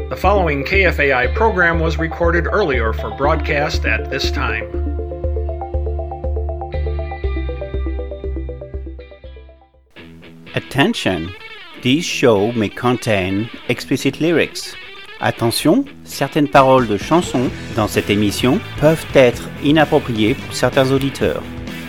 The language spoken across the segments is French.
The following KFAI program was recorded earlier for broadcast at this time. Attention! This show may contain explicit lyrics. Attention, certaines paroles de chansons dans cette émission peuvent être inappropriées pour certains auditeurs.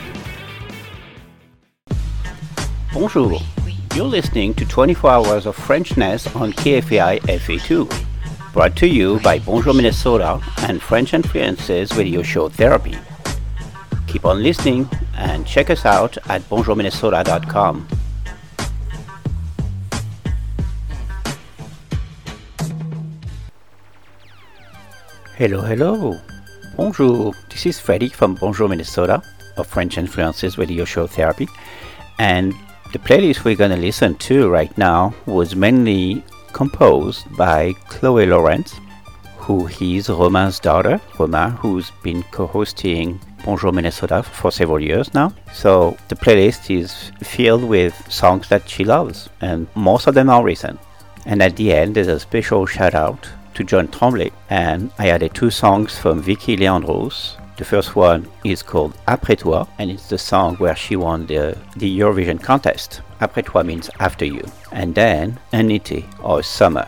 Bonjour, you're listening to 24 Hours of Frenchness on KFAI FA2, brought to you by Bonjour Minnesota and French Influences Radio Show Therapy. Keep on listening and check us out at bonjourminnesota.com. Hello. Bonjour. This is Freddy from Bonjour Minnesota of French Influences Radio Show Therapy. And the playlist we're going to listen to right now was mainly composed by Chloe Lawrence, who is Romain's daughter, Romain, who's been co-hosting Bonjour Minnesota for several years now. So the playlist is filled with songs that she loves, and most of them are recent. And at the end, there's a special shout out to John Tremblay, and I added two songs from Vicky Leandros. The first one is called Après toi, and it's the song where she won the Eurovision contest. Après toi means after you. And then Un été or Summer.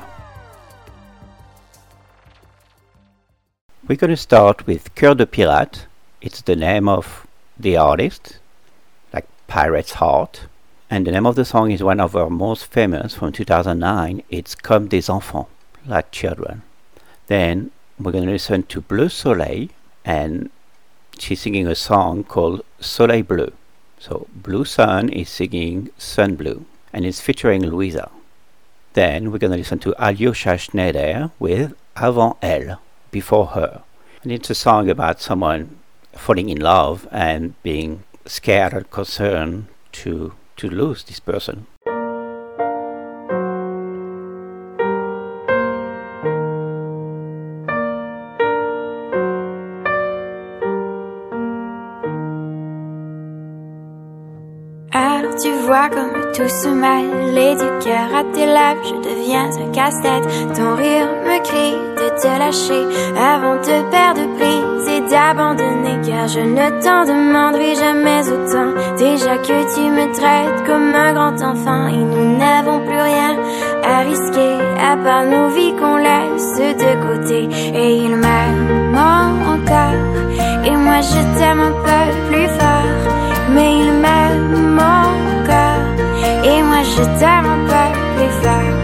We're going to start with Cœur de Pirate. It's the name of the artist, like Pirate's Heart. And the name of the song is one of her most famous from 2009. It's Comme des enfants, like children. Then we're going to listen to Bleu Soleil, and she's singing a song called Soleil Bleu. So Blue Sun is singing Sun Blue, and it's featuring Louisa. Then we're going to listen to Alyosha Schneider with Avant Elle, Before Her. And it's a song about someone falling in love and being scared or concerned to lose this person. Tu vois comme tout se mêle et du cœur à tes lèvres je deviens un casse-tête. Ton rire me crie de te lâcher avant de perdre prise et d'abandonner, car je ne t'en demanderai jamais autant. Déjà que tu me traites comme un grand enfant et nous n'avons plus rien à risquer à part nos vies qu'on laisse de côté. Et il m'aime encore et moi je t'aime un peu plus fort, mais il m'aime encore et moi je t'aime un peu plus fort.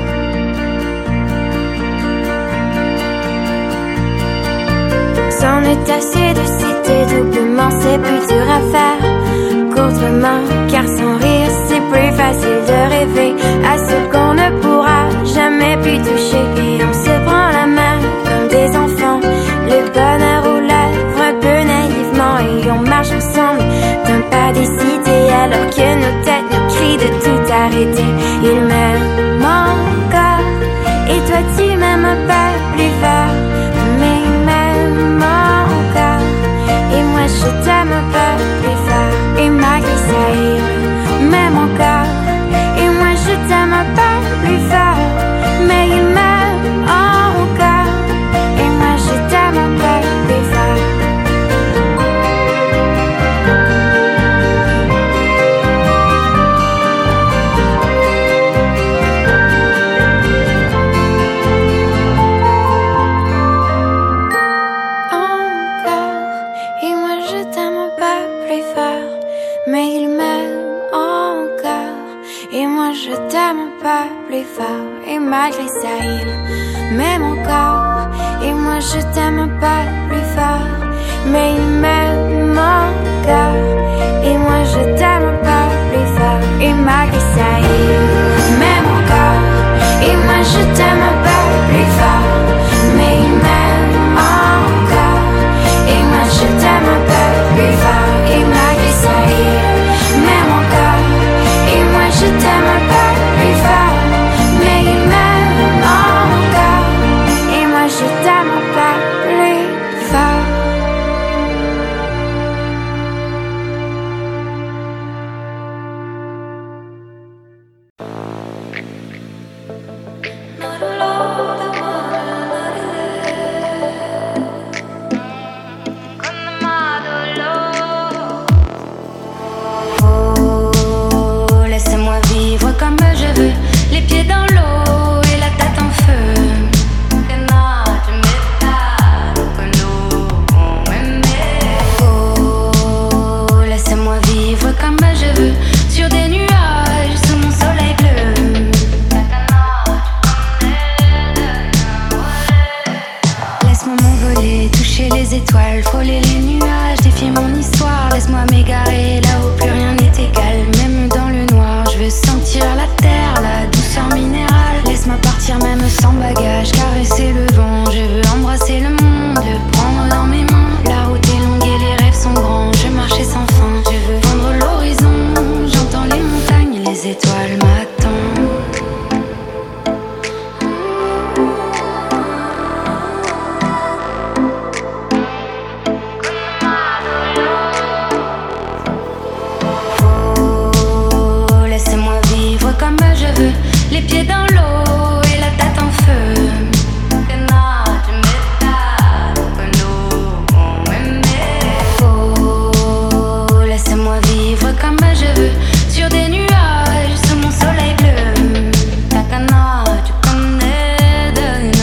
C'en est assez de citer doublement, c'est plus dur à faire qu'autrement, car sans rire c'est plus facile de rêver à ce qu'on ne pourra jamais plus toucher. Et on se prend la main comme des enfants, le bonheur aux lèvres un peu naïvement, et on marche ensemble d'un pas décidé alors que nos têtes nous crient de tout arrêter. Il m'aime encore et toi tu m'aimes un peu plus fort, mais il m'aime encore et moi je t'aime un peu plus fort. Et malgré ça il m'aime encore et moi je t'aime un peu plus fort, mais il m'aime encore et moi je t'aime un peu plus fort. Plus fort, et malgré ça il m'aime encore et moi je t'aime un peu plus fort, mais il m'aime encore et moi je t'aime un peu plus fort. Et malgré ça il m'aime encore et moi je t'aime un peu plus fort, mais il m'aime encore et moi je t'aime un peu plus fort. Et malgré ça il m'aime encore et moi je t'aime un peu plus fort, mais il m'aime encore et moi je t'aime un peu plus fort. No, no, no. étoiles, frôler les nuages, défier mon histoire. Laisse-moi m'égarer là où plus rien n'est égal. Même dans le noir, je veux sentir la terre, la douceur minérale. Laisse-moi partir même sans bagage, caresser le vent. Je veux embrasser le monde, le prendre dans mes mains. La route est longue et les rêves sont grands. Je marchais sans fin, je veux vendre l'horizon. J'entends les montagnes, les étoiles m'attendent. Les pieds dans l'eau et la tête en feu. Oh, laissez-moi vivre comme je veux sur des nuages sous mon soleil bleu. Takana, tu connais de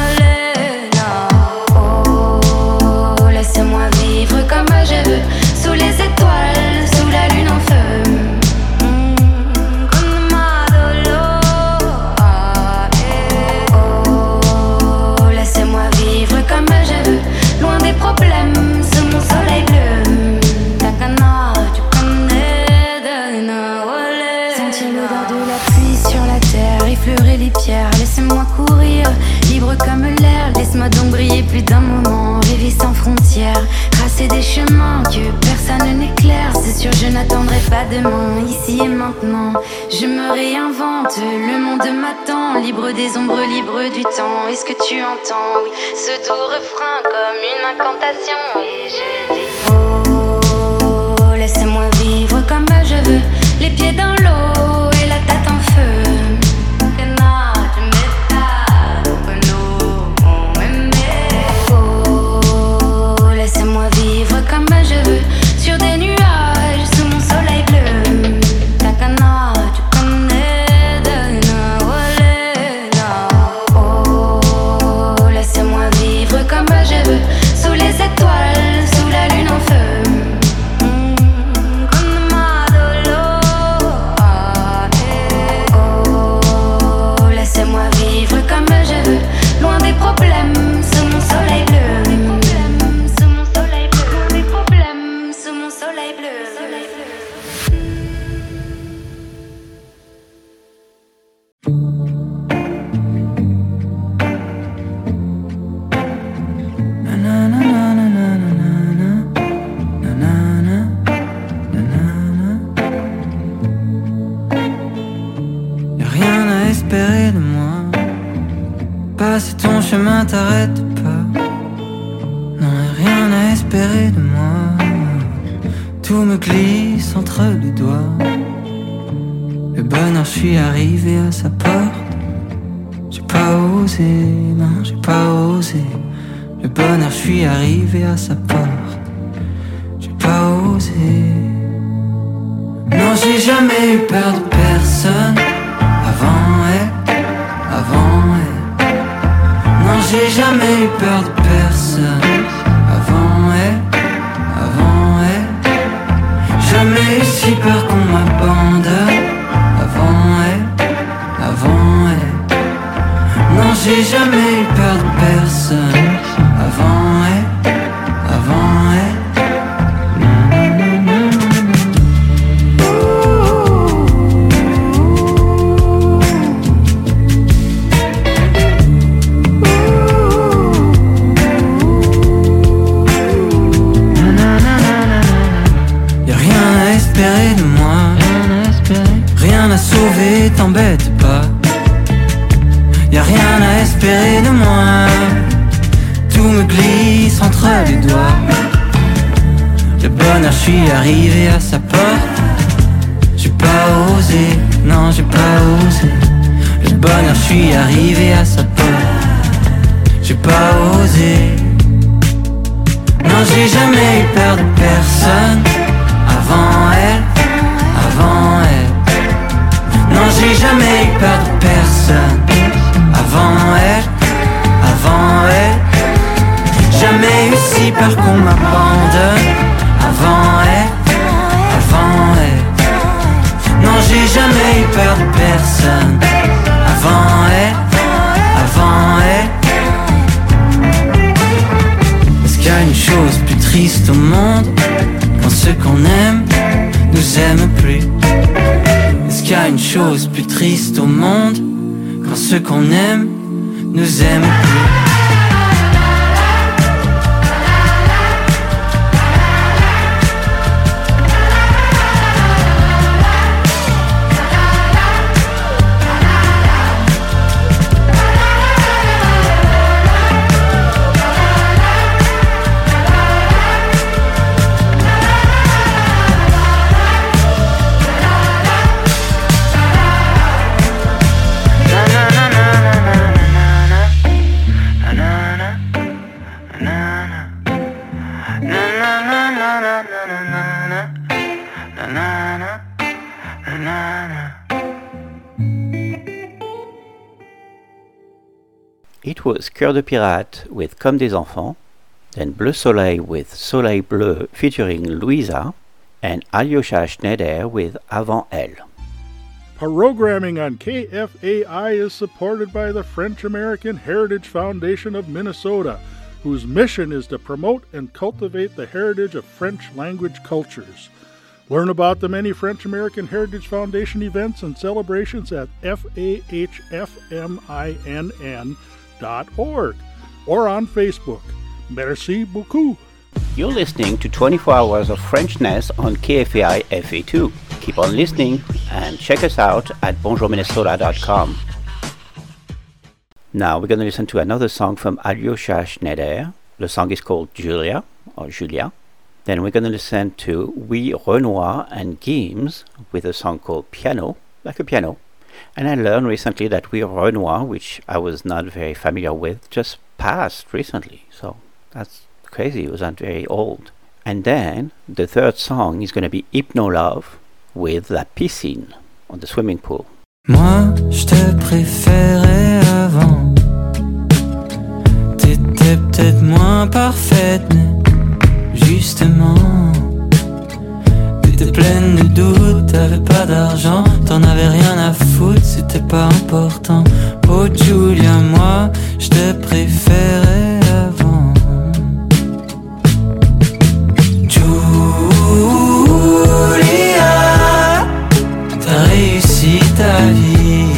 oh, laissez-moi vivre comme je veux sous les étoiles, sous la lune en feu. Problème sous mon soleil bleu. Takana, tu connais de Nawale. Sentir l'odeur de la pluie sur la terre, effleurer les pierres. Laissez-moi courir, libre comme l'air. Laisse-moi donc briller plus d'un moment, rêver sans frontières. Tracer des chemins que personne n'éclaire. C'est sûr, je n'attendrai pas demain, ici et maintenant. Je me réinvente, le monde m'attend. Libre des ombres, libre du temps. Est-ce que tu entends, oui, ce doux refrain comme une incantation. Et je dis oh, laissez-moi vivre comme je veux. Les pieds dans l'eau et la tête en feu. Oh, laissez-moi vivre comme je veux sur des nuages sous mon soleil bleu. Takana, tu connais de Nawale. Oh, laissez-moi vivre comme je veux sous les étoiles, sous la lune en feu. Oh, laissez-moi vivre comme je veux, loin des problèmes, sous mon soleil bleu. Sous mon soleil bleu, loin des problèmes, sous mon soleil bleu. Passer ton chemin, t'arrête pas. Non, rien à espérer de moi. Tout me glisse entre les doigts. Le bonheur, je suis arrivé à sa porte. J'ai pas osé, non, j'ai pas osé. Le bonheur, je suis arrivé à sa porte. J'ai pas osé. Non, j'ai jamais eu peur de personne. Avant elle, avant elle. Non, j'ai jamais eu peur de personne. Avant elle, avant elle. Jamais eu si peur qu'on m'abandonne. Avant elle, avant elle. Non, j'ai jamais eu peur de personne. Avant elle, avant elle. De moi, rien à sauver, t'embête pas. Y'a rien à espérer de moi. Tout me glisse entre les doigts. Le bonheur, je suis arrivé à sa porte. J'ai pas osé, non j'ai pas osé. Le bonheur, je suis arrivé à sa porte. J'ai pas osé. Non, j'ai jamais eu peur de personne. Avant elle, avant elle. Non, j'ai jamais eu peur de personne. Avant elle, avant elle. Jamais eu si peur qu'on m'abandonne. Avant elle, avant elle. Non, j'ai jamais eu peur de personne. Avant elle, avant elle. Est-ce qu'il y a une triste au monde quand ceux qu'on aime nous aiment plus? Est-ce qu'il y a une chose plus triste au monde quand ceux qu'on aime nous aiment plus? It was Cœur de Pirate with Comme des Enfants, then Bleu Soleil with Soleil Bleu featuring Louisa, and Alyosha Schneider with Avant Elle. Programming on KFAI is supported by the French-American Heritage Foundation of Minnesota, whose mission is to promote and cultivate the heritage of French language cultures. Learn about the many French-American Heritage Foundation events and celebrations at fahfminn.org or on Facebook. Merci beaucoup. You're listening to 24 Hours of Frenchness on KFAI FA2. Keep on listening and check us out at bonjourminnesota.com. Now we're going to listen to another song from Alyosha Schneider. The song is called Julia, or Julia. Then we're going to listen to Oui Renoir and Gims with a song called Piano, like a piano. And I learned recently that Oui Renoir, which I was not very familiar with, just passed recently. So that's crazy, it wasn't very old. And then the third song is going to be Hypno Love with La Piscine on the swimming pool. Moi, je te préférais avant. T'étais peut-être moins parfaite, mais justement, t'étais pleine de doutes, t'avais pas d'argent, t'en avais rien à foutre, c'était pas important. Oh Julia, moi, je te préférais avant. Julia, t'as réussi ta vie.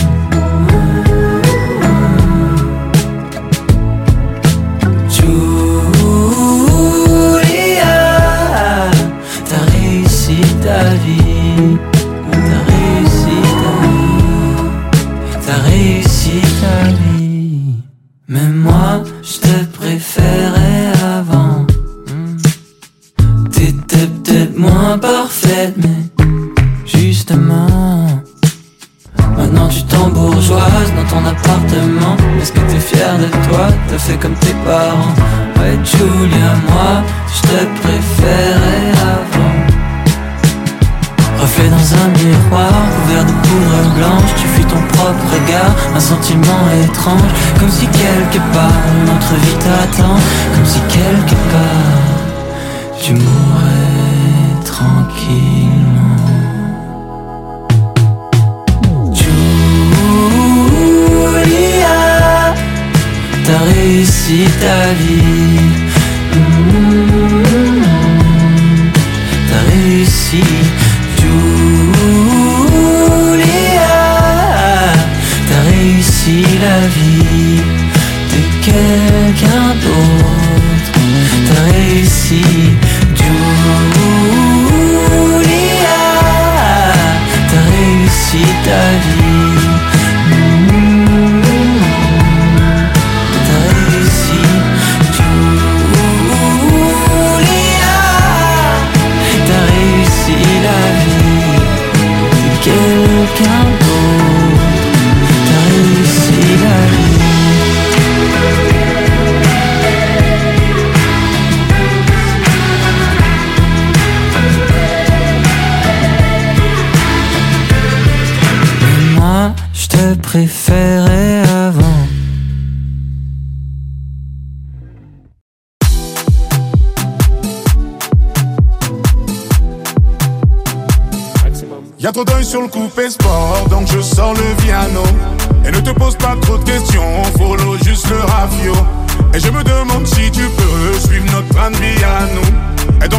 Ta vie, t'as réussi ta vie, t'as réussi ta vie. Mais moi, je te préférais avant. T'étais peut-être moins parfaite, mais justement, maintenant tu t'embourgeoises dans ton appartement. Est-ce que t'es fière de toi? T'as fait comme tes parents. Ouais Julia, moi, je te préférais avant. Reflet dans un miroir, couvert de poudre blanche, tu fuis ton propre regard, un sentiment étrange, comme si quelque part notre vie t'attend, comme si quelque part tu mourrais tranquillement. Julia, t'as réussi ta vie. T'as réussi. Julia, t'as réussi la vie de quelqu'un d'autre. T'as réussi, Julia, t'as réussi ta vie. T'as réussi, Julia, t'as réussi la vie. Quelqu'un d'autre, t'as réussi la vie. Mais moi, je te préférais avant. Y'a trop d'œil sur le coupé sport, donc je sors le piano. Et ne te pose pas trop de questions, follow juste le rafio. Et je me demande si tu peux suivre notre train de Viano.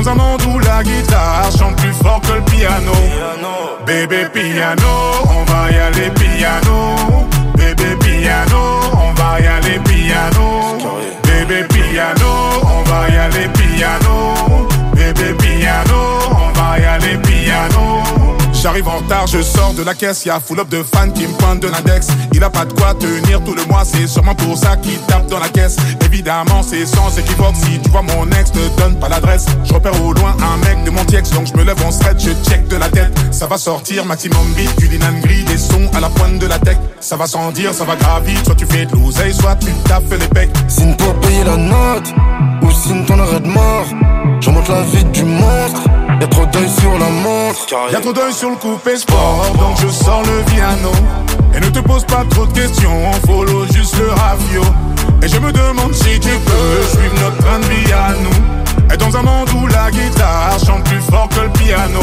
dans un monde où la guitare chante plus fort que le piano. Bébé piano, on va y aller piano. Bébé piano, on va y aller piano. Bébé piano, on va y aller piano. Bébé piano, on va y aller piano. J'arrive en retard, je sors de la caisse, y'a full up de fans qui me pointent de l'index. Il a pas de quoi tenir tout le mois, c'est sûrement pour ça qu'il tape dans la caisse. Évidemment c'est sans équivoque, si tu vois mon ex, te donne pas l'adresse. Je repère au loin un mec de mon tiex, donc je me lève en stretch, je check de la tête. Ça va sortir, maximum beat, du Linan Gris, des sons à la pointe de la tech. Ça va sans dire, ça va gravir, soit tu fais de l'oseille, soit tu taffes les pecs. Signe pour payer la note, ou signe ton arrêt de mort. Je remonte la vie du monstre, y'a trop d'œil sur la montre. Y'a trop d'œil sur le coupé sport, donc je sors le piano. Et ne te pose pas trop de questions, follow juste le rafio. Et je me demande si tu peux suivre notre train de vie à nous. Et dans un monde où la guitare chante plus fort que le piano.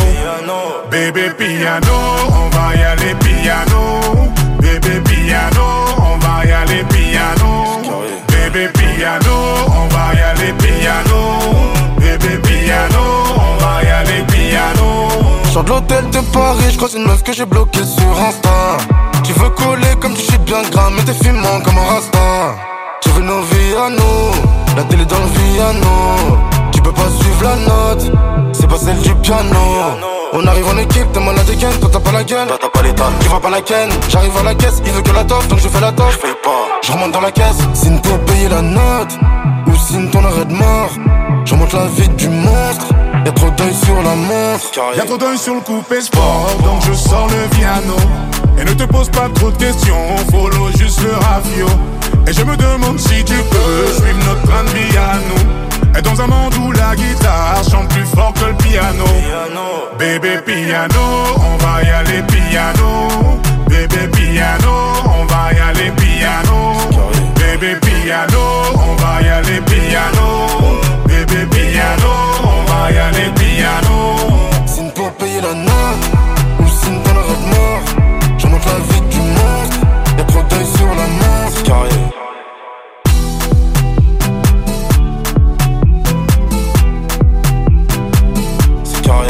Bébé piano, on va y aller piano. Bébé piano, on va y aller piano. Bébé piano, on va y aller piano. Bébé piano, on va y aller piano. Sors de l'hôtel de Paris, je croise une meuf que j'ai bloquée sur Insta. Tu veux coller comme tu chies bien gras, mais t'es fumant comme un rasta. Tu veux nos vies à nous, la télé dans le piano. Tu peux pas suivre la note, c'est pas celle du piano. On arrive en équipe, t'es malade again, toi t'as pas la gueule, t'as pas l'état, tu vois pas la ken. J'arrive à la caisse, il veut que la toffe, donc je fais la toffe. Je fais pas, je remonte dans la caisse. Signe pour payer la note, ou signe ton arrêt de mort. Je remonte la vie du monstre, y'a trop d'œil sur la montre. Y'a trop d'œil sur le coupé sport, donc je sors le piano. Et ne te pose pas trop de questions, follow juste le rafio. Et je me demande si tu peux suivre notre train de vie à nous. Et dans un monde où la guitare chante plus fort que le piano. Bébé piano, on va y aller piano. Bébé piano, on va y aller piano. Bébé piano, on va y aller piano. Bébé piano, on va y aller piano. Signe pour payer la note, ou signe ton arrêt de mort. Je monte la vie du monstre, y'a trop d'œil sur la montre. Carré. C'est carré.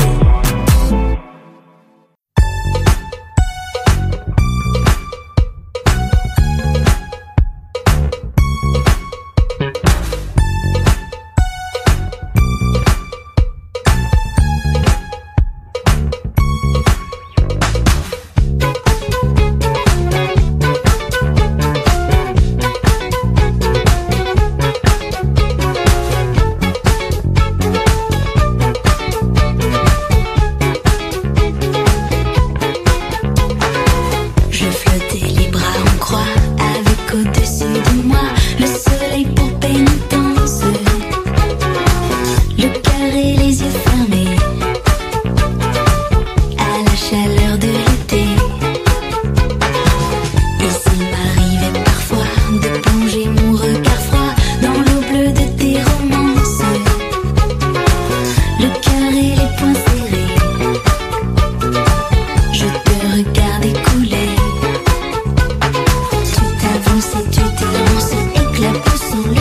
Éclat poussant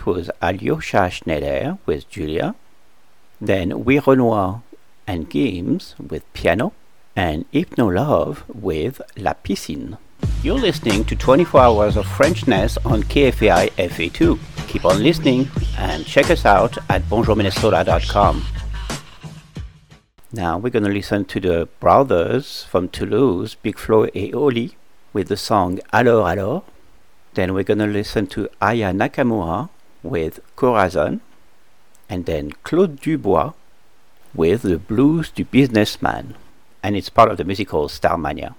that was Alyosha Schneider with Julia, then We Renoir and Games with Piano, and Hypno Love with La Piscine. You're listening to 24 Hours of Frenchness on KFAI FA2. Keep on listening and check us out at bonjourminnesota.com. Now we're going to listen to the brothers from Toulouse, Big Flo et Oli, with the song Alors Alors. Then we're going to listen to Aya Nakamura with Corazon, and then Claude Dubois with The Blues du Businessman. And it's part of the musical Starmania.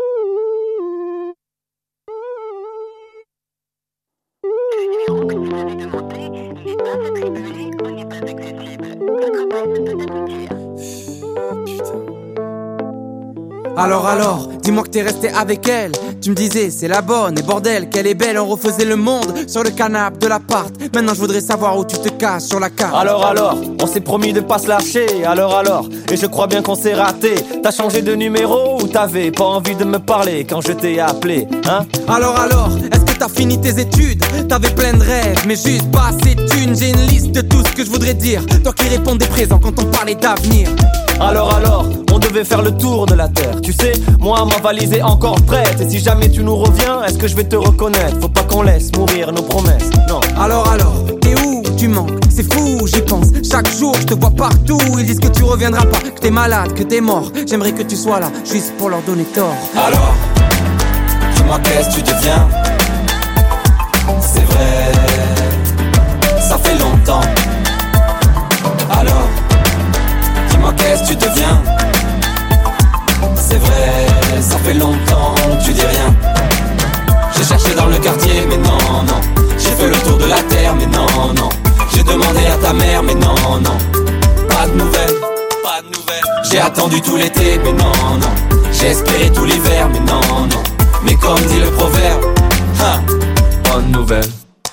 Alors, dis-moi que t'es resté avec elle. Tu me disais c'est la bonne et bordel qu'elle est belle. On refaisait le monde sur le canapé de l'appart. Maintenant je voudrais savoir où tu te caches sur la carte. Alors, on s'est promis de pas se lâcher. Alors, et je crois bien qu'on s'est raté. T'as changé de numéro ou t'avais pas envie de me parler quand je t'ai appelé, hein? Alors, est-ce que t'as fini tes études? T'avais plein de rêves mais juste pas assez de thunes. J'ai une liste de tout ce que je voudrais dire. Toi qui répondais présent quand on parlait d'avenir. Alors, on devait faire le tour de la terre. Tu sais, moi ma valise est encore prête. Et si jamais tu nous reviens, est-ce que je vais te reconnaître? Faut pas qu'on laisse mourir nos promesses, non. Alors, t'es où? Tu manques, c'est fou, j'y pense. Chaque jour, je te vois partout. Ils disent que tu reviendras pas, que t'es malade, que t'es mort. J'aimerais que tu sois là, juste pour leur donner tort. Alors, dis-moi qu'est-ce que tu deviens? C'est vrai, ça fait longtemps. Alors, dis-moi qu'est-ce que tu deviens? C'est vrai, ça fait longtemps, tu dis rien. J'ai cherché dans le quartier, mais non. J'ai fait le tour de la terre, mais non. J'ai demandé à ta mère, mais non. Pas de nouvelles. J'ai attendu tout l'été, mais non. J'ai espéré tout l'hiver, mais non. Mais comme dit le proverbe, bonne nouvelle.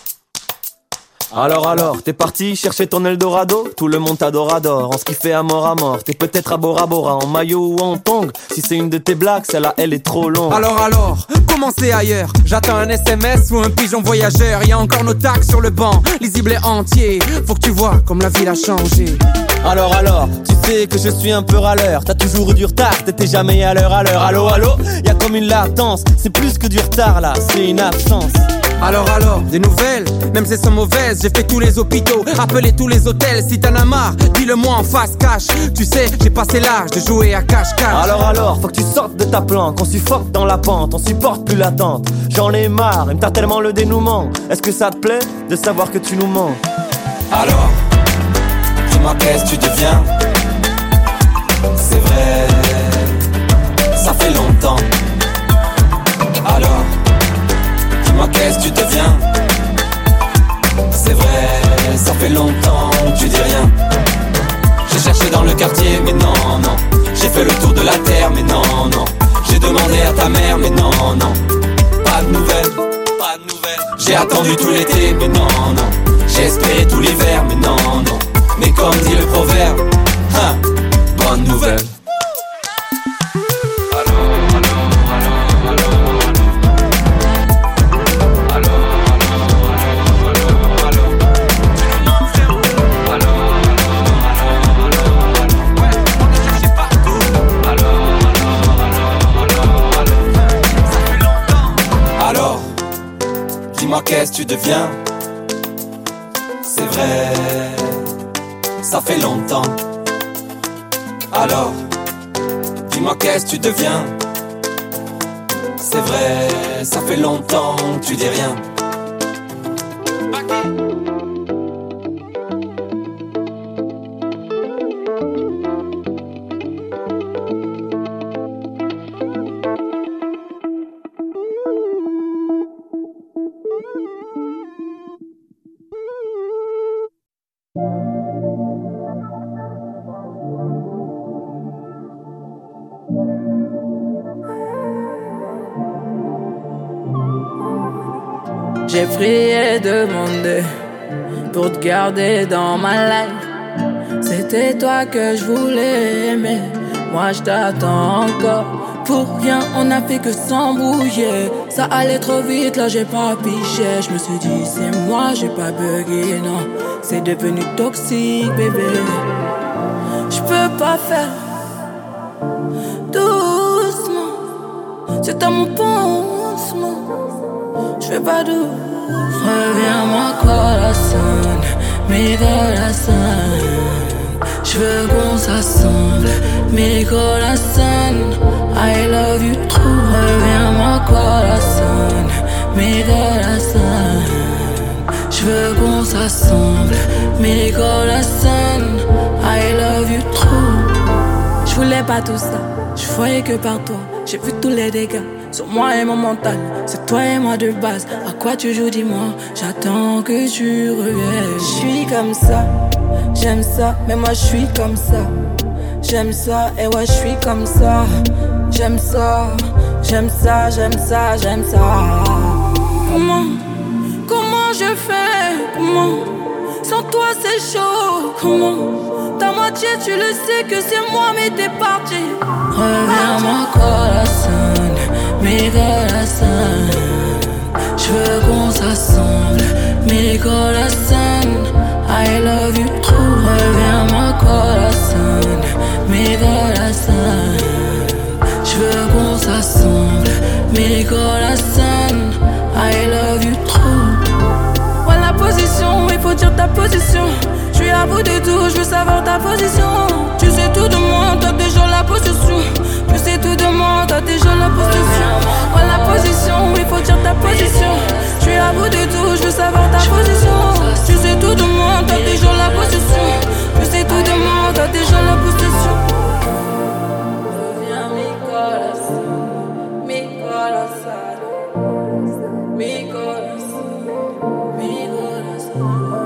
Alors, t'es parti chercher ton Eldorado? Tout le monde t'adore, on se kiffait à mort. T'es peut-être à Bora Bora, en maillot ou en tongs. Si c'est une de tes blagues, celle-là, elle est trop longue. Alors, comment c'est ailleurs? J'attends un SMS ou un pigeon voyageur. Y'a encore nos tags sur le banc, lisible et entier. Faut que tu vois comme la ville a changé. Alors, tu sais que je suis un peu râleur. T'as toujours eu du retard, t'étais jamais à l'heure. Allô, y'a comme une latence. C'est plus que du retard là, c'est une absence. Alors, des nouvelles, même si elles sont mauvaises. J'ai fait tous les hôpitaux, appelé tous les hôtels. Si t'en as marre, dis-le-moi en face cash. Tu sais, j'ai passé l'âge de jouer à cache-cache. Alors, faut que tu sortes de ta planque. On suffoque dans la pente, on supporte plus l'attente. J'en ai marre, il me tarde tellement le dénouement. Est-ce que ça te plaît de savoir que tu nous mens? Alors, dis-moi qu'est-ce que tu deviens? C'est vrai, ça fait longtemps. Alors, dis-moi qu'est-ce que tu deviens? C'est vrai, ça fait longtemps, tu dis rien. J'ai cherché dans le quartier, mais non. J'ai fait le tour de la terre, mais non. J'ai demandé à ta mère, mais non. Pas de nouvelles. J'ai attendu tout l'été, mais non. J'ai espéré tout l'hiver, mais non. Mais comme dit le proverbe, bonne nouvelle. Dis-moi qu'est-ce que tu deviens? C'est vrai, ça fait longtemps. Alors, dis-moi qu'est-ce que tu deviens? C'est vrai, ça fait longtemps, tu dis rien. J'ai prié, demandé pour te garder dans ma life. C'était toi que je voulais aimer, moi je t'attends encore. Pour rien, on a fait que s'embrouiller. Ça allait trop vite, là j'ai pas piché. Je me suis dit, c'est moi, j'ai pas bugué, non. C'est devenu toxique, bébé. Je peux pas faire doucement. C'est à mon pansement. Je fais pas douce. Reviens moi corazon, mi corazon. Je veux qu'on s'assemble, mi corazon. I love you trop. Reviens moi corazon, mi corazon. Je veux qu'on s'assemble, mi corazon. I love you trop. Je voulais pas tout ça, je voyais que par toi. J'ai vu tous les dégâts sur moi et mon mental. C'est toi et moi de base. À quoi tu joues, dis-moi. J'attends que tu reviennes. Je suis comme ça, j'aime ça, mais moi je suis comme ça. J'aime ça, et ouais je suis comme ça. J'aime ça, j'aime ça, j'aime ça, j'aime ça. Comment je fais? Comment? Sans toi c'est chaud. Comment? Ta moitié tu le sais que c'est moi mais t'es parti. Reviens moi corazon, mi corazon. Je veux qu'on s'assemble, mi corazon. I love you trop. Reviens moi corazon, mi corazon. Je veux qu'on s'assemble, mi corazon. I love you trop. Ouais la position, il faut dire ta position. Je suis à bout de tout, je veux savoir ta position. Tu sais tout de moi, t'as déjà la possession. Tu sais tout de moi, t'as déjà la possession. Ouais la position, il faut dire ta position. Je suis à bout de tout, je veux savoir ta position. Tu sais tout de moi, t'as déjà la possession. Tu sais tout de moi, t'as déjà la possession. Reviens mi corazon, mi corazon, mi corazon, mi corazon.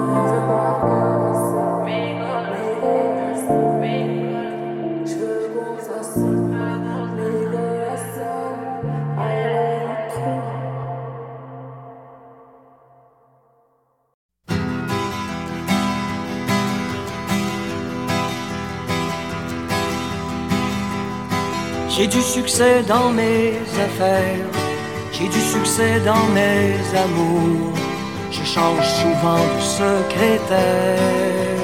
J'ai du succès dans mes affaires, j'ai du succès dans mes amours. Je change souvent de secrétaire.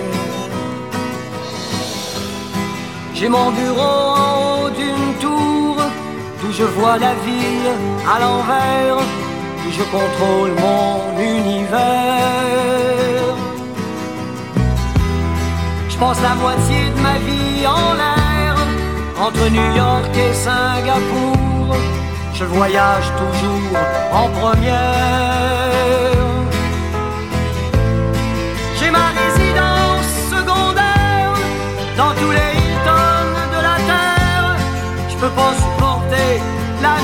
J'ai mon bureau en haut d'une tour, d'où je vois la ville à l'envers, où je contrôle mon univers. Je passe la moitié de ma vie en l'air, entre New York et Singapour. Je voyage toujours en première. J'ai ma résidence secondaire dans tous les Hilton de la terre. Je peux pas supporter la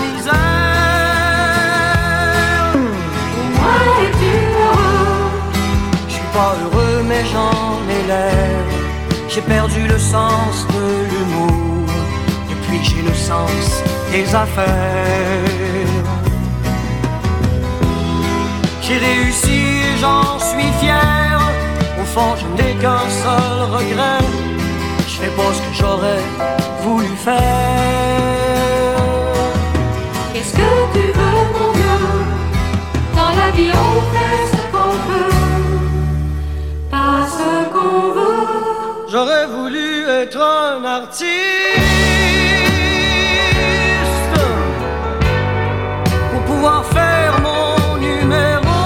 misère. Moi es-tu heureux? Je suis pas heureux mais j'en ai l'air. J'ai perdu le sens de l'humour. Depuis j'ai le sens des affaires. J'ai réussi et j'en suis fier. Au fond je n'ai qu'un seul regret. Je fais pas ce que j'aurais voulu faire. Qu'est-ce que tu veux mon Dieu? Dans la vie on fait ce qu'on peut, pas ce qu'on veut. J'aurais voulu être un artiste pour pouvoir faire mon numéro.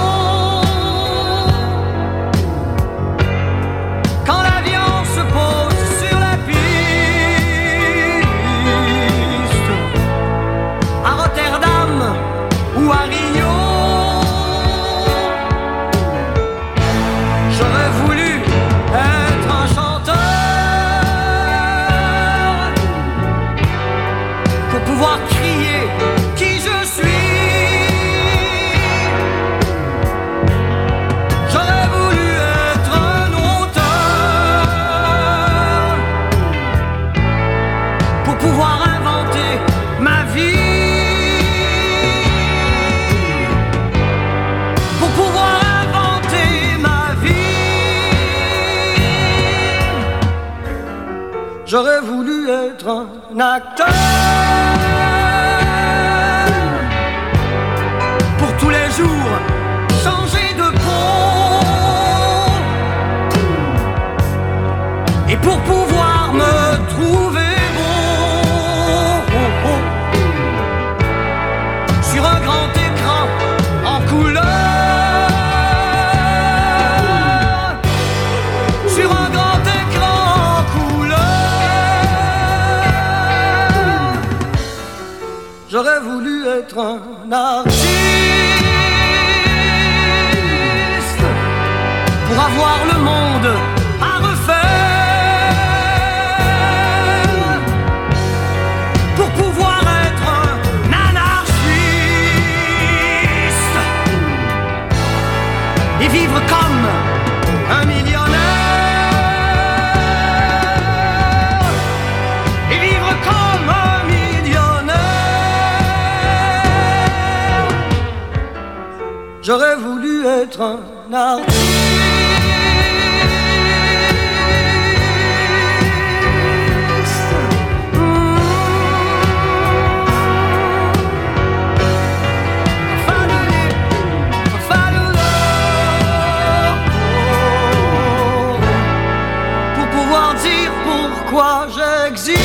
Quand l'avion se pose sur la piste, à Rotterdam ou à Rio, j'aurais voulu être un chanteur pour pouvoir crier qui je suis. J'aurais voulu être un auteur pour pouvoir inventer ma vie, pour pouvoir inventer ma vie. J'aurais voulu être un acteur. pour pouvoir me trouver bon sur un grand écran en couleur, sur un grand écran en couleur. J'aurais voulu être un artiste pour avoir le monde à refaire, pour pouvoir être un anarchiste et vivre comme un millionnaire, et vivre comme un millionnaire. J'aurais voulu être un artiste. Pourquoi j'existe.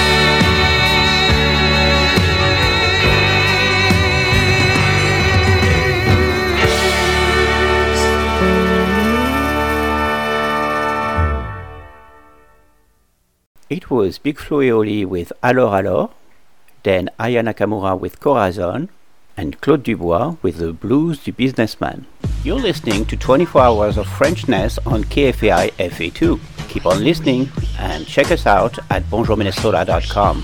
It was Big Flo et Oli with Alors Alors, then Aya Nakamura with Corazon, and Claude Dubois with The Blues du Businessman. You're listening to 24 Hours of Frenchness on KFAI FA2. Keep on listening and check us out at bonjourminnesota.com.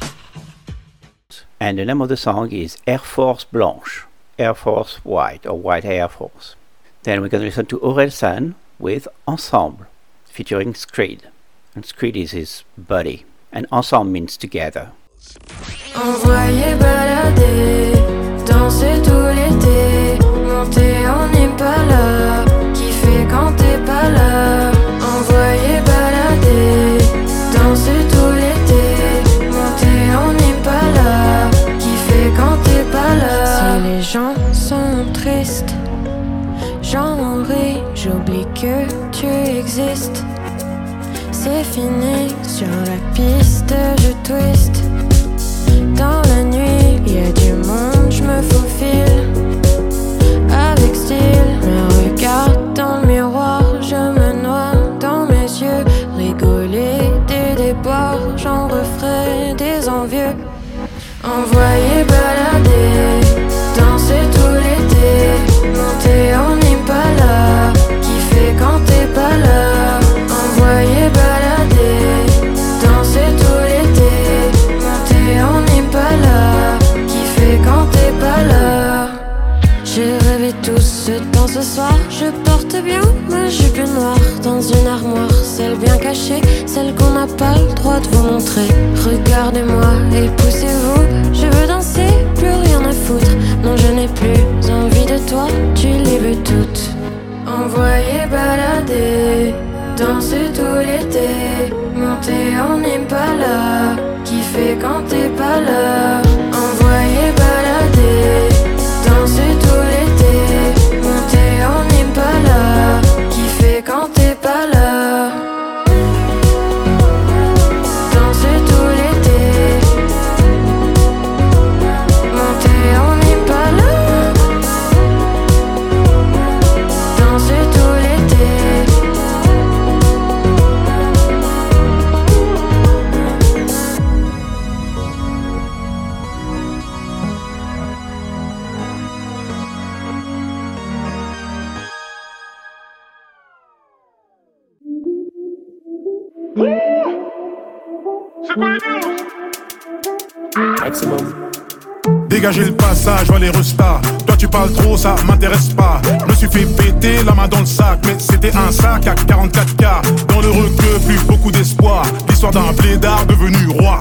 And the name of the song is Air Force Blanche, Air Force White or White Air Force. Then we're going to listen to Aurel San with Ensemble featuring Screed. And Screed is his buddy. And Ensemble means together. Envoyer balader, danser tout l'été, monter en Impala, kiffer quand t'es pas là. Envoyer balader, danser tout l'été, monter en Impala, kiffer quand t'es pas là. Si les gens sont tristes, j'en ris, j'oublie que tu existes. C'est fini, sur la piste je twist. Dans la nuit, y a du monde, je me faufile. Avec style, me regarde dans le miroir, je me noie dans mes yeux. Rigoler des déboires, j'en referai des envieux. Envoyer balader, danser tout l'été, monter en Impala, kiffer quand t'es pas là. Envoyer balader, danser tout l'été, monter en Impala, kiffer quand t'es pas là. J'ai rêvé tout ce temps ce soir. Je porte bien ma jupe noire dans une armoire, celle bien cachée, celle qu'on n'a pas le droit de vous montrer. Regardez-moi et poussez-vous, je veux danser, plus rien à foutre. Non, je n'ai plus envie de toi, tu les veux toutes. Envoyer balader, danser tout l'été, monter en Impala, kiffer quand t'es pas là. Envoyer balader, danser tout l'été, monter en Impala, kiffer quand t'es pas là. Danser tout l'été, monter en Impala, danser tout l'été. Maximum. Dégagez le passage, vois les restas. Toi tu parles trop, ça m'intéresse pas. Je me suis fait péter la main dans le sac, mais c'était un sac à 44K. Dans le requeu, plus beaucoup d'espoir. L'histoire d'un blédard devenu roi.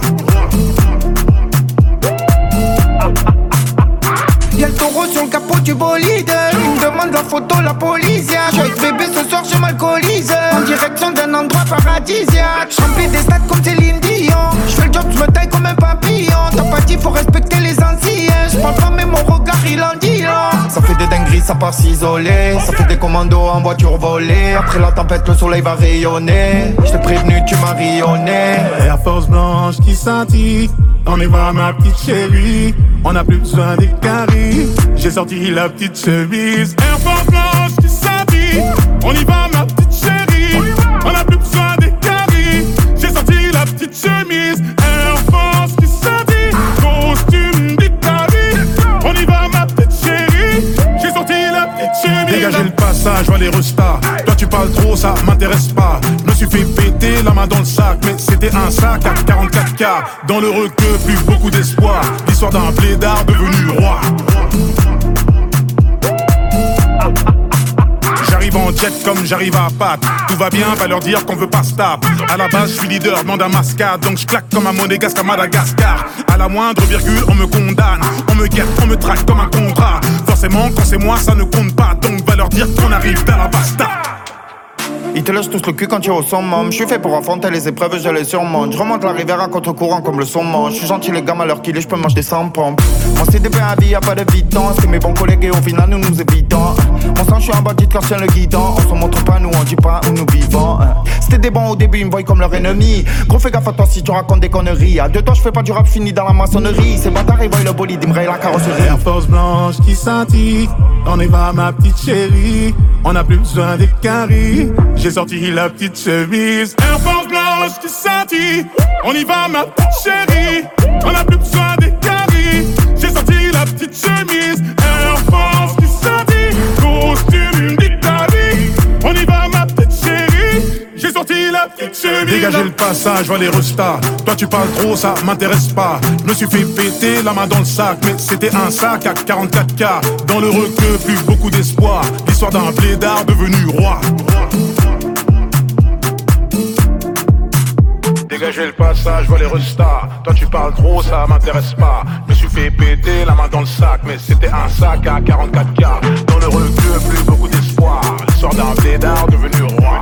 Y'a le taureau sur le capot du bolide. Il me demande la photo, la police. Je suis avec bébé ce soir, je m'alcoolise. En direction d'un endroit paradisiaque. Je remplis des stades comme Céline Dion. Je fais le job, je me taille comme un papillon. T'as pas dit, faut respecter les anciens. Je parle pas mais mon regard il en dit long. Ça fait des dingueries ça part s'isoler. Ça fait des commandos en voiture volée. Après la tempête, le soleil va rayonner. J't'ai prévenu, tu m'as rayonné. Air Force blanche qui scintille. On y va ma petite chérie. On n'a plus besoin des caries. J'ai sorti la petite chemise. Air Force blanche qui scintille. On y va ma petite chérie. On n'a plus besoin des caries. J'ai sorti la petite chemise. Air Force qui scintille. Costume d'Italie. On y va ma petite chérie. J'ai sorti la petite chemise. Dégagez le passage, vois les restas. Toi tu parles trop, ça m'intéresse pas. Je me suis fait péter la main dans le sac. Mais c'était un sac à 44K. Dans le requeu, plus beaucoup d'espoir. L'histoire d'un blédard devenu roi. J'arrive en jet comme j'arrive à Pâques. Tout va bien, va leur dire qu'on veut pas stop. À la base, je suis leader, demande à mascade. Donc je claque comme un monégasque à Madagascar. À la moindre virgule, on me condamne. On me guette, on me traque comme un contrat. Forcément, quand c'est moi, ça ne compte pas. Donc va leur dire qu'on arrive vers la basta. Ils te lâchent tous le cul quand tu es au summum. Je suis fait pour affronter les épreuves, je les surmonte. Je remonte la rivière à contre-courant comme le saumon. Je suis gentil les gamins à l'heure qu'il est, je peux manger des 100 pompes. Mon CDP à vie, y'a pas de vitance. C'est mes bons collègues et au final nous nous évitons. Mon sang, je suis un bandit quand je tiens le guidon. On se montre pas, nous on dit pas où nous vivons. C'était des bons au début, ils me voient comme leur ennemi. Gros fais gaffe à toi si tu racontes des conneries. À deux temps, je fais pas du rap, fini dans la maçonnerie. Ces bâtards, ils voient le bolide, ils me rayent la carrosserie. Air Force blanche qui scintille. On y va ma petite chérie. On n'a plus besoin des caries. J'ai sorti la petite chemise. Air Force blanche qui scintille. On y va ma petite chérie. On n'a plus besoin des caries. J'ai sorti la petite chemise. Air Force qui scintille. Costume d'Italie. On y va ma petite chérie. J'ai sorti la petite chemise. Dégagez le passage, vois les restas. Toi tu parles trop, ça m'intéresse pas. Je me suis fait péter la main dans le sac. Mais c'était un sac à 44K. Dans le requeu, plus beaucoup d'espoir. L'histoire d'un blédard devenu roi. Dégagez le passage, vois les restas. Toi tu parles trop, ça m'intéresse pas. Je me suis fait péter la main dans le sac. Mais c'était un sac à 44K. Dans le requeu, plus beaucoup d'espoir. L'histoire d'un blédard devenu roi.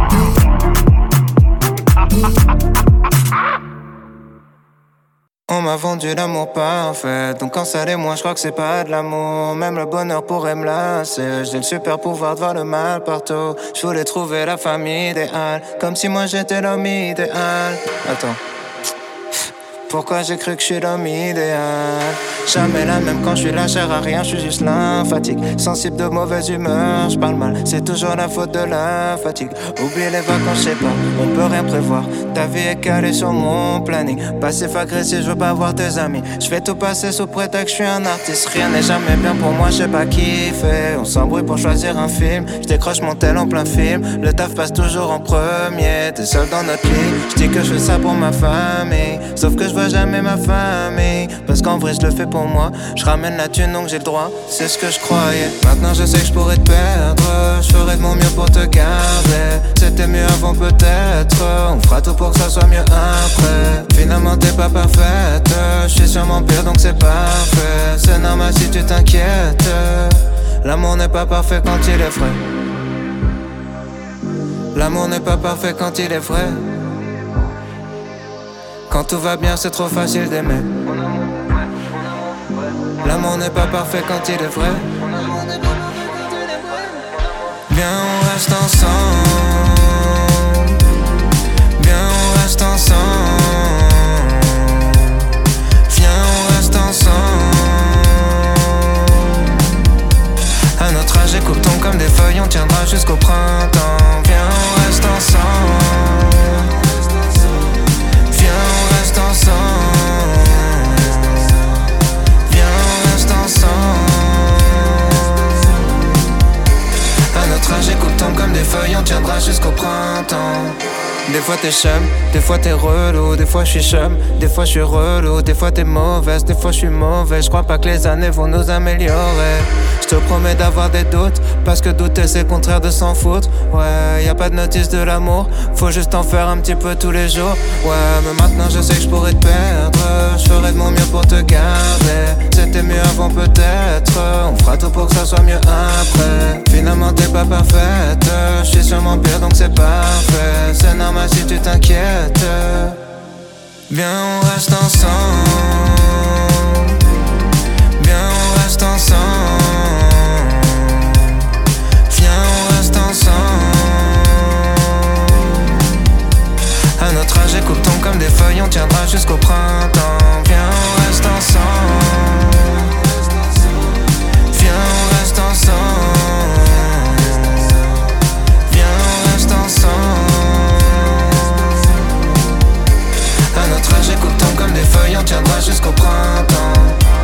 On m'a vendu l'amour parfait. Donc quand ça l'est, moi je crois que c'est pas de l'amour. Même le bonheur pourrait me lasser. J'ai le super pouvoir de voir le mal partout. Je voulais trouver la famille idéale. Comme si moi j'étais l'homme idéal. Attends. Pourquoi j'ai cru que je suis l'homme idéal? Jamais la même quand je suis là, chair à rien, je suis juste lymphatique. Sensible de mauvaise humeur, je parle mal, c'est toujours la faute de la fatigue. Oublie les vacances, je sais pas, on peut rien prévoir. Ta vie est calée sur mon planning. Passif agressif, je veux pas voir tes amis. Je fais tout passer sous prétexte que je suis un artiste. Rien n'est jamais bien pour moi, je sais pas kiffer. On s'embrouille pour choisir un film. Je décroche mon tel en plein film. Le taf passe toujours en premier. T'es seul dans notre lit. Je dis que je fais ça pour ma famille. Sauf que je vois jamais ma famille. Parce qu'en vrai je le fais pour moi. Je ramène la thune donc j'ai le droit. C'est ce que je croyais. Maintenant je sais que je pourrais te perdre. Je ferai de mon mieux pour te garder. C'était mieux avant peut-être. On fera tout pour que ça soit mieux après. Finalement t'es pas parfaite. Je suis sûrement pire donc c'est parfait. C'est normal si tu t'inquiètes. L'amour n'est pas parfait quand il est vrai. L'amour n'est pas parfait quand il est vrai. Quand tout va bien, c'est trop facile d'aimer. L'amour n'est pas parfait quand il est vrai. Viens, on reste ensemble. Viens, on reste ensemble. Viens, on reste ensemble. À notre âge, écoute tombe comme des feuilles, on tiendra jusqu'au printemps. Viens, on reste ensemble. Viens, on reste ensemble. Viens, on reste ensemble. À notre âge, écoute tombe comme des feuilles, on tiendra jusqu'au printemps. Des fois t'es chum, des fois t'es relou, des fois je suis chum, des fois je suis relou, des fois t'es mauvaise, des fois je suis mauvais. Je crois pas que les années vont nous améliorer. Je te promets d'avoir des doutes, parce que douter c'est le contraire de s'en foutre. Ouais, y a pas de notice de l'amour, faut juste en faire un petit peu tous les jours. Ouais, mais maintenant je sais que je pourrais te perdre. Je ferai de mon mieux pour te garder. C'était mieux avant peut-être. On fera tout pour que ça soit mieux après. Finalement t'es pas parfaite. Je suis sûrement pire donc c'est parfait. C'est normal si tu t'inquiètes. Viens on reste ensemble. Viens on reste ensemble. on tiendra jusqu'au printemps. Viens, on reste ensemble. Viens, on reste ensemble. Viens, on reste ensemble. À notre âge, écoutons comme des feuilles, on tiendra jusqu'au printemps.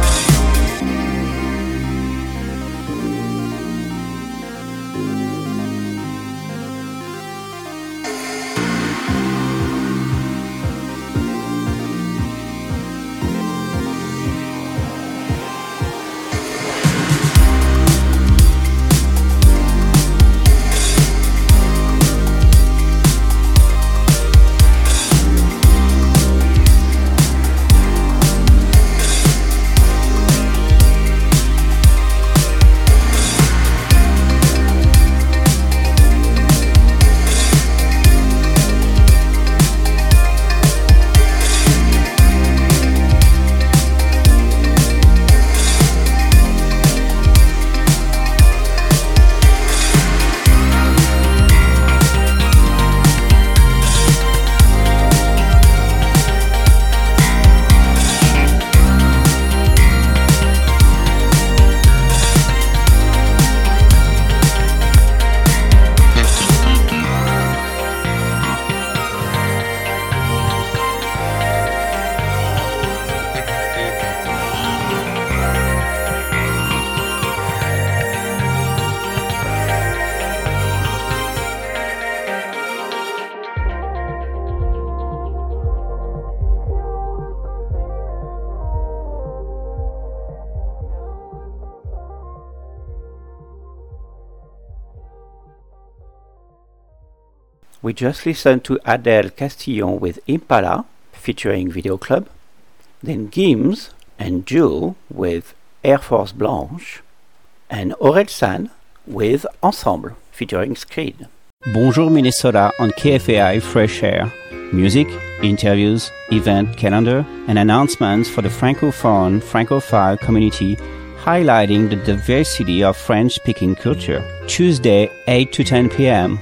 We just listened to Adele Castillon with Impala, featuring Video Club, then Gims and Jewel with Air Force Blanche, and Orelsan with Ensemble, featuring Screed. Bonjour Minnesota on KFAI Fresh Air. Music, interviews, event calendar, and announcements for the Francophone, Francophile community, highlighting the diversity of French-speaking culture. Tuesday, 8 to 10 p.m.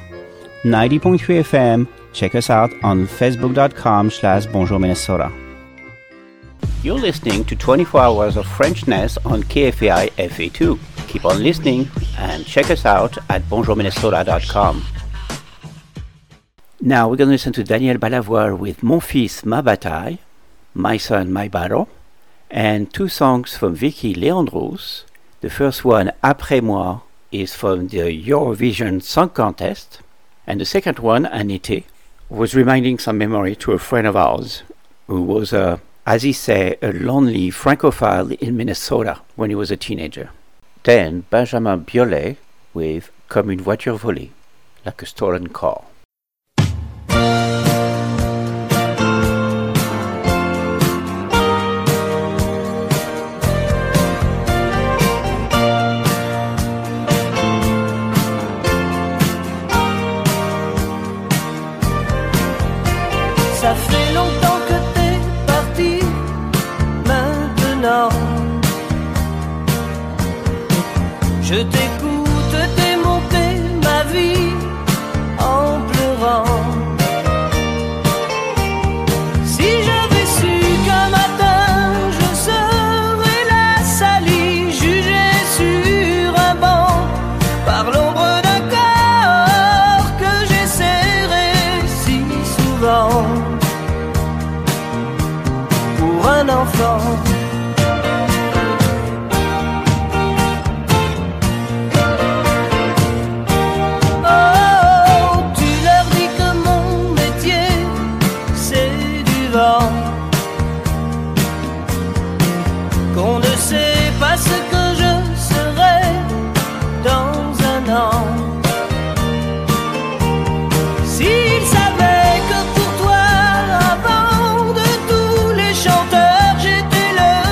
90.3 FM. Check us out on facebook.com/Bonjour Minnesota. You're listening to 24 Hours of Frenchness on KFAI FA2. Keep on listening and check us out at bonjourminnesota.com. Now we're going to listen to Daniel Balavoine with Mon Fils, Ma Bataille, My Son, My Battle, and two songs from Vicky Leandros. The first one, Après Moi, is from the Eurovision Song Contest, and the second one, Anité, was reminding some memory to a friend of ours who was, as he said, a lonely Francophile in Minnesota when he was a teenager. Then Benjamin Biolay with Comme une voiture volée, like a stolen car. Ça fait longtemps que t'es parti, maintenant je t'écoute démonter ma vie en pleurant. Si j'avais su qu'un matin je serais la salie, jugée sur un banc par l'ombre d'un corps que j'ai serré si souvent. Un enfant. Oh, tu leur dis que mon métier c'est du vent, qu'on ne sait pas ce que je serai dans un an. S'ils savaient que pour toi, avant de tous les chanteurs, j'étais le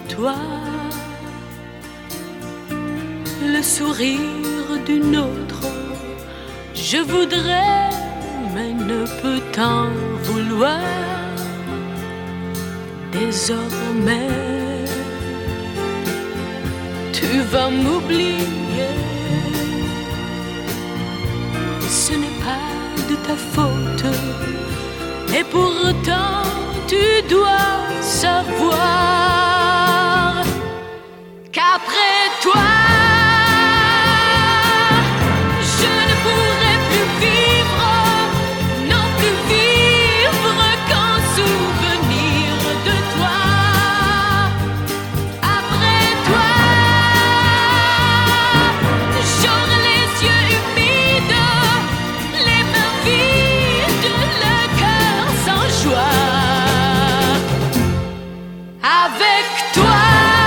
toi le sourire d'une autre. Je voudrais, mais ne peux t'en vouloir. Désormais, tu vas m'oublier. Ce n'est pas de ta faute, et pourtant tu dois savoir qu'après toi, je ne pourrai plus vivre, non plus vivre qu'en souvenir de toi. Après toi, j'aurai les yeux humides, les mains vides, le cœur sans joie. Avec toi,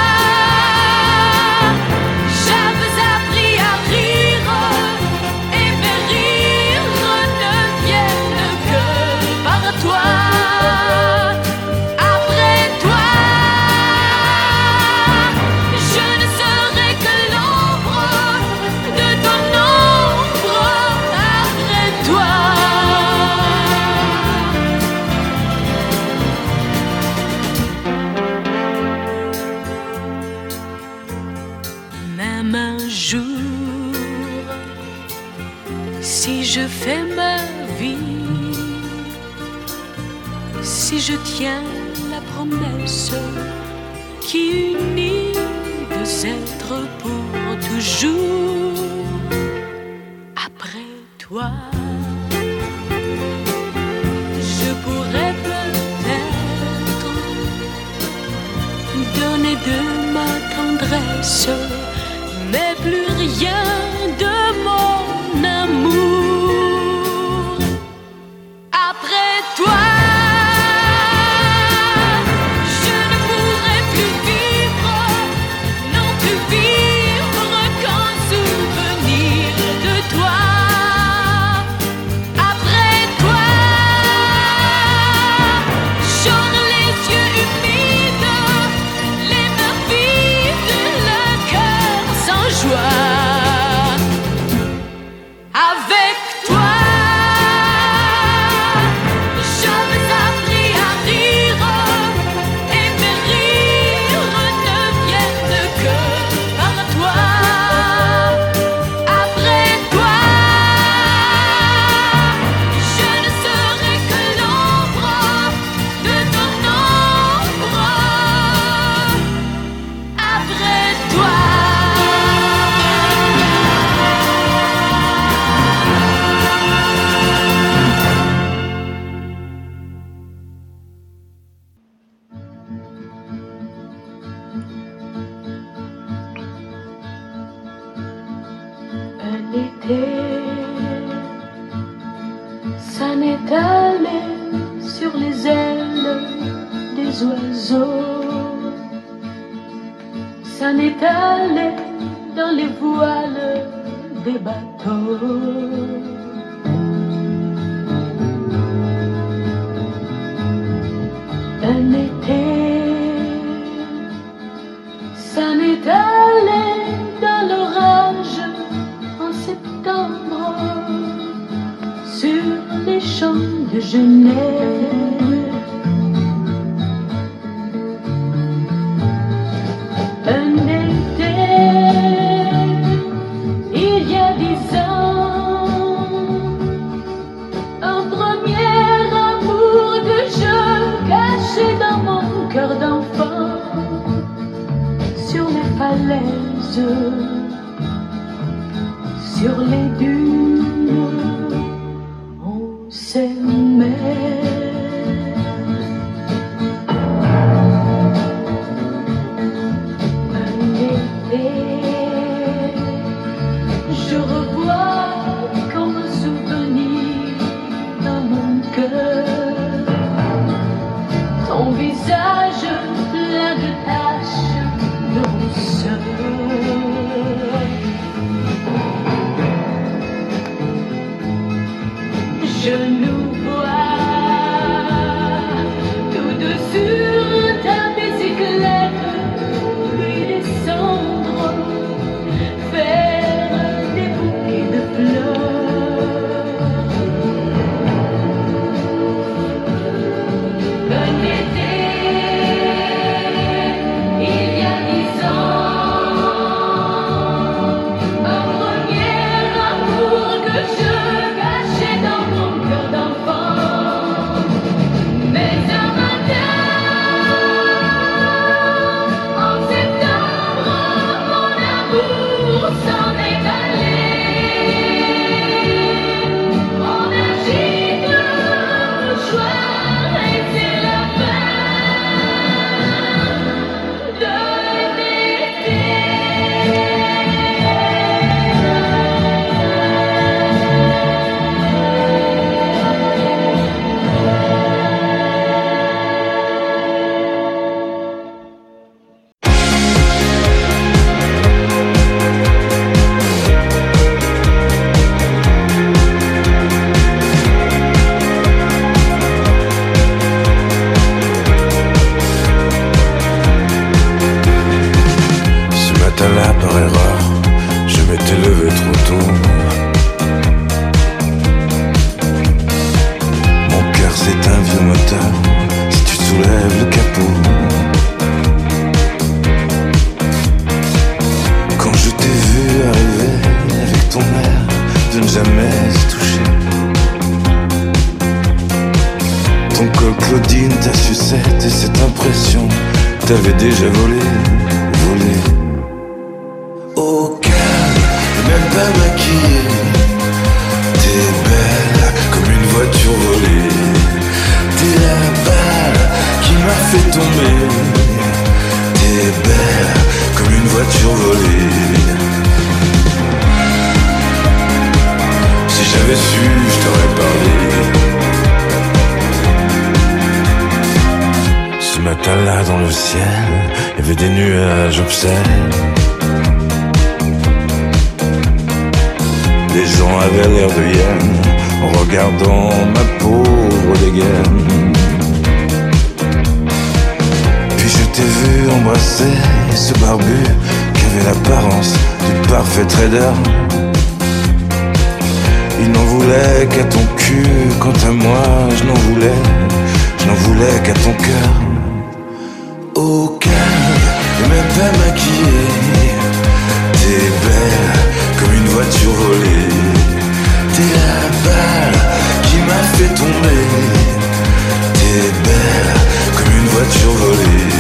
j'avais appris à rire, et mes rires ne viennent que par toi. Après toi, je ne serai que l'ombre de ton ombre. Après toi, même un jour, si je fais ma vie, si je tiens la promesse qui unit deux êtres pour toujours, après toi, je pourrais peut-être donner de ma tendresse, mais plus rien de mon amour. Après toi, je ne pourrai plus vivre, non plus vivre qu'en souvenir de toi. Après toi, j'aurai les yeux humides, les mains vides, le cœur sans joie. Avec toi, j'avais appris à rire, et mes rires ne viennent que par toi. Après toi, je ne serai que l'ombre de ton ombre. Après toi. Un été s'en est allé sur les ailes des oiseaux, s'en est allé dans les voiles des bateaux. Un été s'en est allé dans l'orage en septembre, sur les champs de Genève. Un été, il y a 10 ans, un premier amour de jeu caché dans mon cœur d'enfant, sur les falaises, sur les dunes, on s'aimait. Un été, je revois comme un souvenir dans mon cœur ton visage plein de taches de rousseur. ta sucette et cette impression, t'avais déjà volé. Au calme, même pas maquillée, t'es belle comme une voiture volée. T'es la balle qui m'a fait tomber. T'es belle comme une voiture volée. Si j'avais su, je t'aurais parlé. Ce matin-là dans le ciel, il y avait des nuages obscènes. Les gens avaient l'air de hyènes en regardant ma pauvre dégaine. Puis je t'ai vu embrasser ce barbu qui avait l'apparence du parfait trader. Il n'en voulait qu'à ton cul, quant à moi je n'en voulais qu'à ton cœur. Au calme, et même pas maquillée, t'es belle comme une voiture volée. T'es la balle qui m'a fait tomber. T'es belle comme une voiture volée.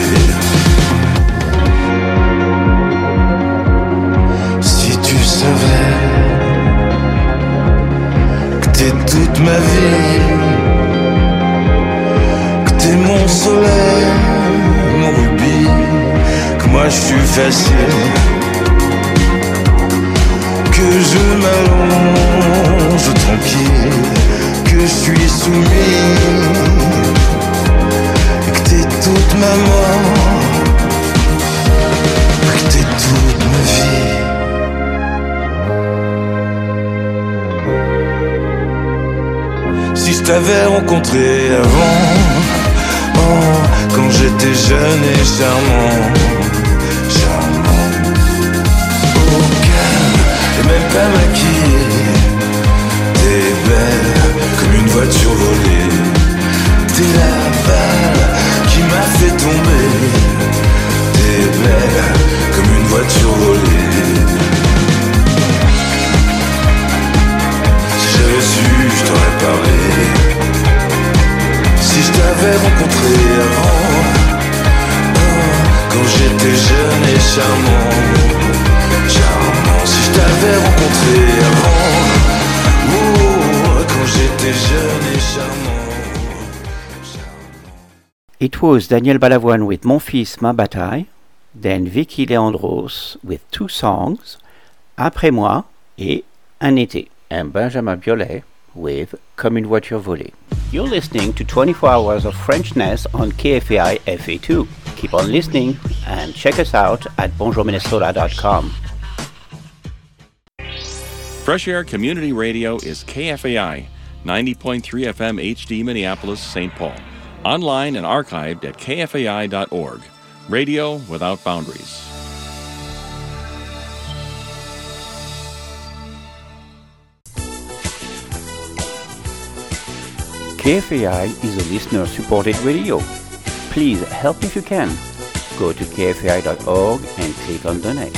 Si tu savais que t'es toute ma vie, que t'es mon soleil, mon rubis, que moi je suis facile, que je m'allonge tranquille, que je suis soumis, et que t'es toute ma mort, que t'es toute ma vie. Si je t'avais rencontré avant, oh, quand j'étais jeune et charmant, même pas maquillée, t'es belle comme une voiture volée. T'es la balle qui m'a fait tomber. T'es belle comme une voiture volée. Si j'avais su, je t'aurais parlé. Si je t'avais rencontré avant, oh, quand j'étais jeune et charmant. Si je t'avais rencontré avant, oh, quand j'étais jeune et charmant. It was Daniel Balavoine with Mon Fils, Ma Bataille, then Vicky Leandros with two songs, Après moi et Un été, and Benjamin Biolay with Comme une voiture volée. You're listening to 24 Hours of Frenchness on KFAI FA2. Keep on listening and check us out at bonjourminnesota.com. Fresh Air Community Radio is KFAI, 90.3 FM HD Minneapolis, St. Paul. Online and archived at kfai.org. Radio without boundaries. KFAI is a listener-supported radio. Please help if you can. Go to kfai.org and click on Donate.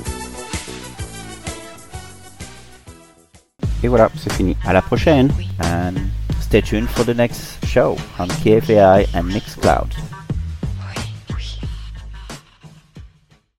Et voilà, c'est fini. À la prochaine, and stay tuned for the next show on KFAI and Mixcloud.